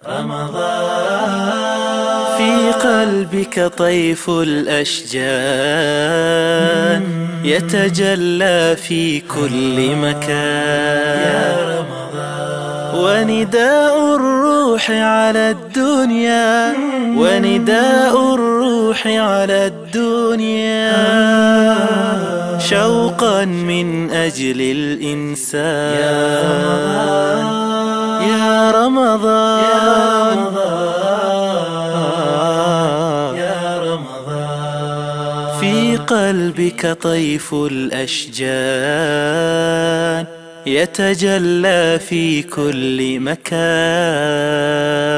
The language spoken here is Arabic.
رمضان في قلبك طيف الأشجان يتجلى في كل مكان يا رمضان، ونداء الروح على الدنيا، ونداء الروح على الدنيا، شوقا من أجل الإنسان يا رمضان يا رمضان في قلبك طيف الأشجان يتجلى في كل مكان.